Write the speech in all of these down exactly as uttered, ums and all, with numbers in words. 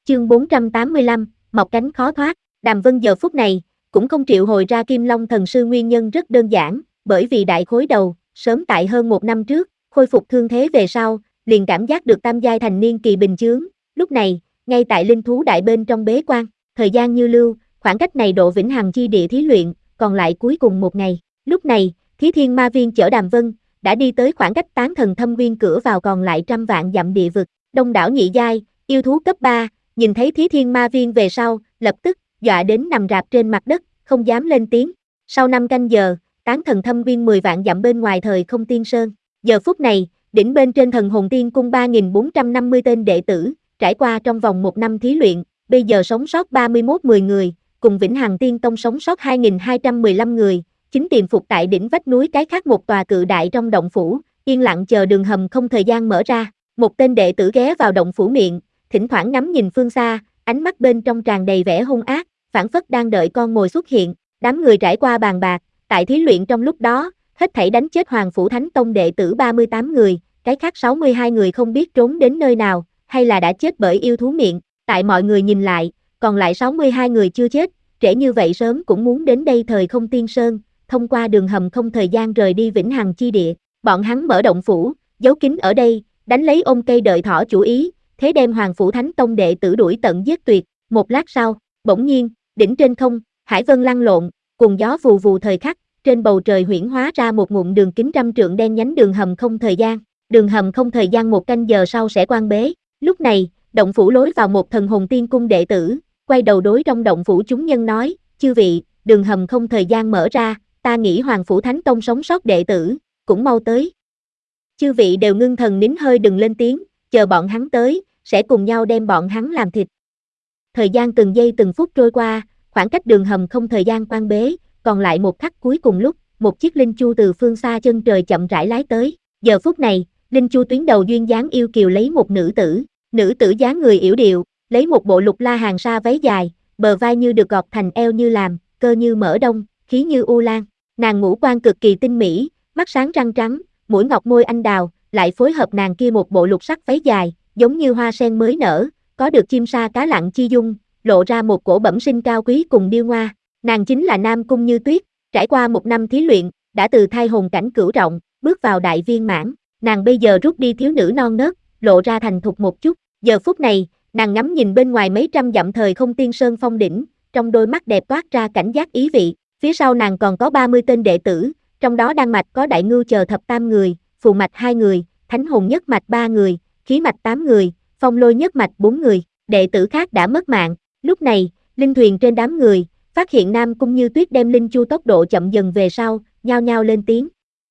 Chương bốn trăm tám mươi lăm, mọc cánh khó thoát. Đàm Vân giờ phút này cũng không triệu hồi ra Kim Long thần sư, nguyên nhân rất đơn giản, bởi vì đại khối đầu, sớm tại hơn một năm trước, khôi phục thương thế về sau, liền cảm giác được tam giai thành niên kỳ bình chướng, lúc này, ngay tại linh thú đại bên trong bế quan, thời gian như lưu, khoảng cách này độ vĩnh hằng chi địa thí luyện, còn lại cuối cùng một ngày. Lúc này, Thí Thiên Ma Viên chở Đàm Vân đã đi tới khoảng cách Tán Thần Thâm Viên cửa vào còn lại trăm vạn dặm địa vực. Đông đảo nhị giai, yêu thú cấp ba, nhìn thấy Thí Thiên Ma Viên về sau, lập tức dọa đến nằm rạp trên mặt đất, không dám lên tiếng. Sau năm canh giờ, Tán Thần Thâm Viên mười vạn dặm bên ngoài Thời Không Tiên Sơn. Giờ phút này, đỉnh bên trên Thần Hồn Tiên Cung ba nghìn bốn trăm năm mươi tên đệ tử, trải qua trong vòng một năm thí luyện, bây giờ sống sót ba mươi mốt mười người, cùng Vĩnh Hằng Tiên Tông sống sót hai nghìn hai trăm mười lăm người, chính tiềm phục tại đỉnh vách núi cái khác một tòa cự đại trong động phủ, yên lặng chờ đường hầm không thời gian mở ra. Một tên đệ tử ghé vào động phủ miệng, thỉnh thoảng ngắm nhìn phương xa, ánh mắt bên trong tràn đầy vẻ hung ác, phảng phất đang đợi con mồi xuất hiện. Đám người trải qua bàn bạc, tại thí luyện trong lúc đó, hết thảy đánh chết Hoàng Phủ Thánh Tông đệ tử ba mươi tám người, cái khác sáu mươi hai người không biết trốn đến nơi nào, hay là đã chết bởi yêu thú miệng. Tại mọi người nhìn lại, còn lại sáu mươi hai người chưa chết, trễ như vậy sớm cũng muốn đến đây Thời Không Tiên Sơn, thông qua đường hầm không thời gian rời đi Vĩnh Hằng chi địa. Bọn hắn mở động phủ, giấu kín ở đây, đánh lấy ôm cây đợi thỏ chủ ý, thế đem Hoàng Phủ Thánh Tông đệ tử đuổi tận giết tuyệt. Một lát sau, bỗng nhiên, đỉnh trên không, hải vân lăn lộn, cùng gió vù vù thời khắc, trên bầu trời huyễn hóa ra một ngụm đường kính trăm trượng đen nhánh đường hầm không thời gian. Đường hầm không thời gian một canh giờ sau sẽ quan bế. Lúc này, động phủ lối vào một Thần Hồn Tiên Cung đệ tử, quay đầu đối trong động phủ chúng nhân nói, chư vị, đường hầm không thời gian mở ra, ta nghĩ Hoàng Phủ Thánh Tông sống sót đệ tử, cũng mau tới. Chư vị đều ngưng thần nín hơi đừng lên tiếng, chờ bọn hắn tới, sẽ cùng nhau đem bọn hắn làm thịt. Thời gian từng giây từng phút trôi qua, khoảng cách đường hầm không thời gian quan bế, còn lại một khắc cuối cùng lúc, một chiếc linh chu từ phương xa chân trời chậm rãi lái tới. Giờ phút này, linh chu tuyến đầu duyên dáng yêu kiều lấy một nữ tử, nữ tử dáng người yểu điệu, lấy một bộ lục la hàng sa váy dài, bờ vai như được gọt thành eo như làm, cơ như mỡ đông, khí như u lan. Nàng ngũ quan cực kỳ tinh mỹ, mắt sáng răng trắng, mũi ngọc môi anh đào, lại phối hợp nàng kia một bộ lục sắc váy dài, giống như hoa sen mới nở, có được chim sa cá lặng chi dung, lộ ra một cổ bẩm sinh cao quý cùng điêu ngoa. Nàng chính là Nam Cung Như Tuyết, trải qua một năm thí luyện, đã từ thai hồn cảnh cửu trọng, bước vào đại viên mãn. Nàng bây giờ rút đi thiếu nữ non nớt, lộ ra thành thục một chút. Giờ phút này, nàng ngắm nhìn bên ngoài mấy trăm dặm Thời Không Tiên Sơn phong đỉnh, trong đôi mắt đẹp toát ra cảnh giác ý vị. Phía sau nàng còn có ba mươi tên đệ tử, trong đó đan mạch có Đại Ngưu chờ thập tam người, phù mạch hai người, thánh hồn nhất mạch ba người, khí mạch tám người, phong lôi nhất mạch bốn người. Đệ tử khác đã mất mạng. Lúc này, linh thuyền trên đám người, phát hiện Nam Cung Như Tuyết đem linh chu tốc độ chậm dần về sau, nhao nhao lên tiếng.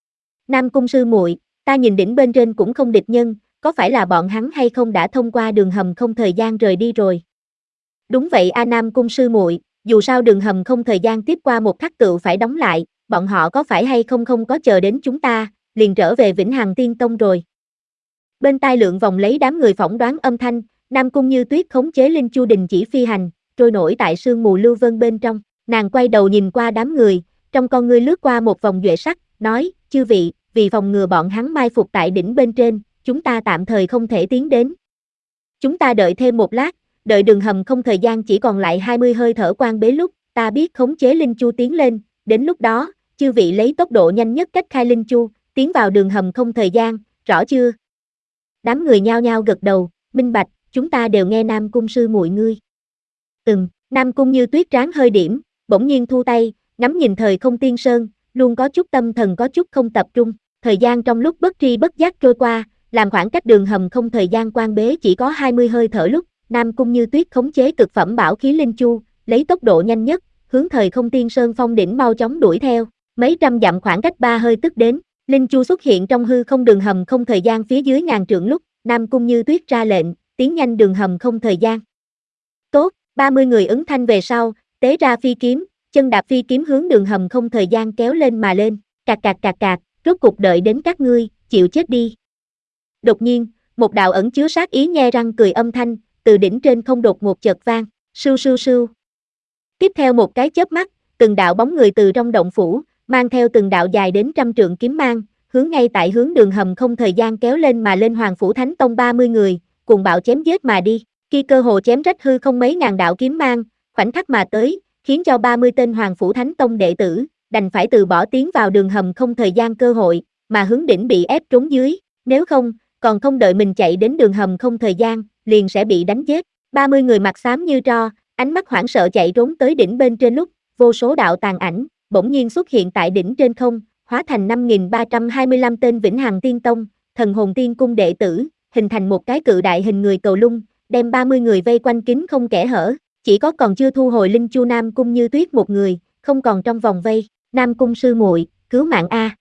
Nam Cung sư muội, ta nhìn đỉnh bên trên cũng không địch nhân, có phải là bọn hắn hay không đã thông qua đường hầm không thời gian rời đi rồi? Đúng vậy a Nam Cung sư muội, dù sao đường hầm không thời gian tiếp qua một khắc tựu phải đóng lại, bọn họ có phải hay không không có chờ đến chúng ta, liền trở về Vĩnh Hằng Tiên Tông rồi. Bên tai lượng vòng lấy đám người phỏng đoán âm thanh, Nam Cung Như Tuyết khống chế linh chu đình chỉ phi hành, trôi nổi tại sương mù lưu vân bên trong. Nàng quay đầu nhìn qua đám người, trong con ngươi lướt qua một vòng duệ sắc, nói, chư vị, vì phòng ngừa bọn hắn mai phục tại đỉnh bên trên, chúng ta tạm thời không thể tiến đến. Chúng ta đợi thêm một lát, đợi đường hầm không thời gian chỉ còn lại hai mươi hơi thở quan bế lúc, ta biết khống chế linh chu tiến lên, đến lúc đó, chư vị lấy tốc độ nhanh nhất cách khai linh chu, tiến vào đường hầm không thời gian, rõ chưa? Đám người nhao nhao gật đầu, minh bạch, chúng ta đều nghe Nam Cung sư muội ngươi. Ừm, Nam Cung Như Tuyết tráng hơi điểm, bỗng nhiên thu tay, ngắm nhìn Thời Không Tiên Sơn, luôn có chút tâm thần có chút không tập trung. Thời gian trong lúc bất tri bất giác trôi qua, làm khoảng cách đường hầm không thời gian quan bế chỉ có hai mươi hơi thở lúc, Nam Cung Như Tuyết khống chế cực phẩm bảo khí linh chu, lấy tốc độ nhanh nhất, hướng Thời Không Tiên Sơn phong đỉnh mau chóng đuổi theo. Mấy trăm dặm khoảng cách ba hơi tức đến, linh chu xuất hiện trong hư không đường hầm không thời gian phía dưới ngàn trượng lúc, Nam Cung Như Tuyết ra lệnh, tiến nhanh đường hầm không thời gian. Tốt, ba mươi người ứng thanh về sau, tế ra phi kiếm, chân đạp phi kiếm hướng đường hầm không thời gian kéo lên mà lên, cạc cạc cạc cạc, rốt cục đợi đến các ngươi, chịu chết đi. Đột nhiên, một đạo ẩn chứa sát ý nhe răng cười âm thanh, từ đỉnh trên không đột ngột chợt vang, sưu sưu sưu. Tiếp theo một cái chớp mắt, từng đạo bóng người từ trong động phủ, mang theo từng đạo dài đến trăm trượng kiếm mang, hướng ngay tại hướng đường hầm không thời gian kéo lên mà lên Hoàng Phủ Thánh Tông ba mươi người, cùng bạo chém giết mà đi. Khi cơ hồ chém rách hư không mấy ngàn đạo kiếm mang, khoảnh khắc mà tới, khiến cho ba mươi tên Hoàng Phủ Thánh Tông đệ tử, đành phải từ bỏ tiến vào đường hầm không thời gian cơ hội, mà hướng đỉnh bị ép trốn dưới, nếu không, còn không đợi mình chạy đến đường hầm không thời gian, liền sẽ bị đánh chết. ba mươi người mặt xám như tro, ánh mắt hoảng sợ chạy trốn tới đỉnh bên trên lúc, vô số đạo tàn ảnh, bỗng nhiên xuất hiện tại đỉnh trên không, hóa thành năm nghìn ba trăm hai mươi lăm tên Vĩnh Hằng Tiên Tông, Thần Hồn Tiên Cung đệ tử, hình thành một cái cự đại hình người cầu lung, đem ba mươi người vây quanh kín không kẽ hở, chỉ có còn chưa thu hồi linh chu Nam Cung Như Tuyết một người, không còn trong vòng vây. Nam Cung sư muội, cứu mạng a.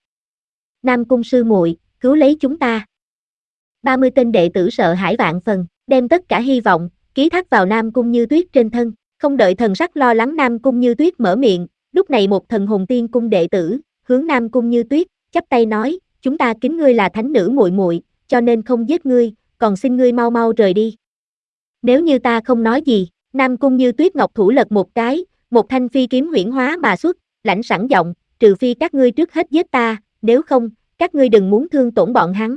Nam Cung sư muội, cứu lấy chúng ta. ba mươi tên đệ tử sợ hãi vạn phần, đem tất cả hy vọng ký thác vào Nam Cung Như Tuyết trên thân, không đợi thần sắc lo lắng Nam Cung Như Tuyết mở miệng, lúc này một Thần Hồn Tiên Cung đệ tử, hướng Nam Cung Như Tuyết, chắp tay nói, chúng ta kính ngươi là thánh nữ muội muội, cho nên không giết ngươi, còn xin ngươi mau mau rời đi. Nếu như ta không nói gì, Nam Cung Như Tuyết ngọc thủ lật một cái, một thanh phi kiếm huyễn hóa mà xuất, lãnh sẵn giọng, trừ phi các ngươi trước hết giết ta, nếu không, các ngươi đừng muốn thương tổn bọn hắn.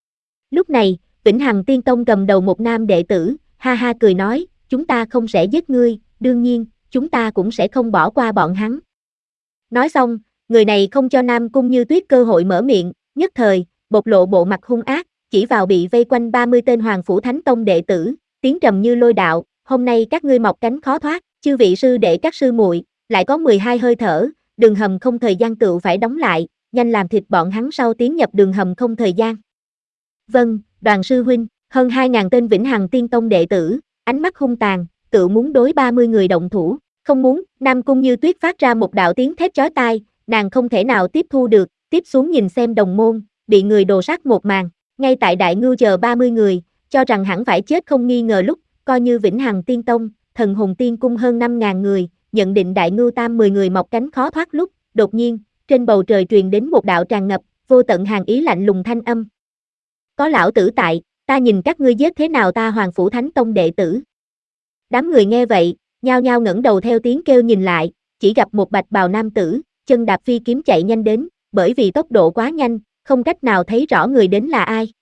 Lúc này, Vĩnh Hằng Tiên Tông cầm đầu một nam đệ tử, ha ha cười nói, chúng ta không sẽ giết ngươi, đương nhiên, chúng ta cũng sẽ không bỏ qua bọn hắn. Nói xong, người này không cho Nam Cung Như Tuyết cơ hội mở miệng, nhất thời, bộc lộ bộ mặt hung ác, chỉ vào bị vây quanh ba mươi tên Hoàng Phủ Thánh Tông đệ tử, tiếng trầm như lôi đạo, hôm nay các ngươi mọc cánh khó thoát, chư vị sư đệ các sư muội, lại có mười hai hơi thở, đường hầm không thời gian tựu phải đóng lại, nhanh làm thịt bọn hắn sau tiến nhập đường hầm không thời gian. Vâng, Đoàn sư huynh, hơn hai ngàn tên Vĩnh Hằng Tiên Tông đệ tử, ánh mắt hung tàn, tự muốn đối ba mươi người động thủ, không muốn, Nam Cung Như Tuyết phát ra một đạo tiếng thét chói tai, nàng không thể nào tiếp thu được, tiếp xuống nhìn xem đồng môn, bị người đồ sát một màn, ngay tại Đại Ngưu chờ ba mươi người, cho rằng hẳn phải chết không nghi ngờ lúc, coi như Vĩnh Hằng Tiên Tông, Thần Hồn Tiên Cung hơn năm ngàn người, nhận định Đại Ngưu tam mười người mọc cánh khó thoát lúc, đột nhiên, trên bầu trời truyền đến một đạo tràn ngập, vô tận hàn ý lạnh lùng thanh âm. Có lão tử tại, ta nhìn các ngươi giết thế nào ta Hoàng Phủ Thánh Tông đệ tử. Đám người nghe vậy, nhao nhao ngẩng đầu theo tiếng kêu nhìn lại, chỉ gặp một bạch bào nam tử, chân đạp phi kiếm chạy nhanh đến, bởi vì tốc độ quá nhanh, không cách nào thấy rõ người đến là ai.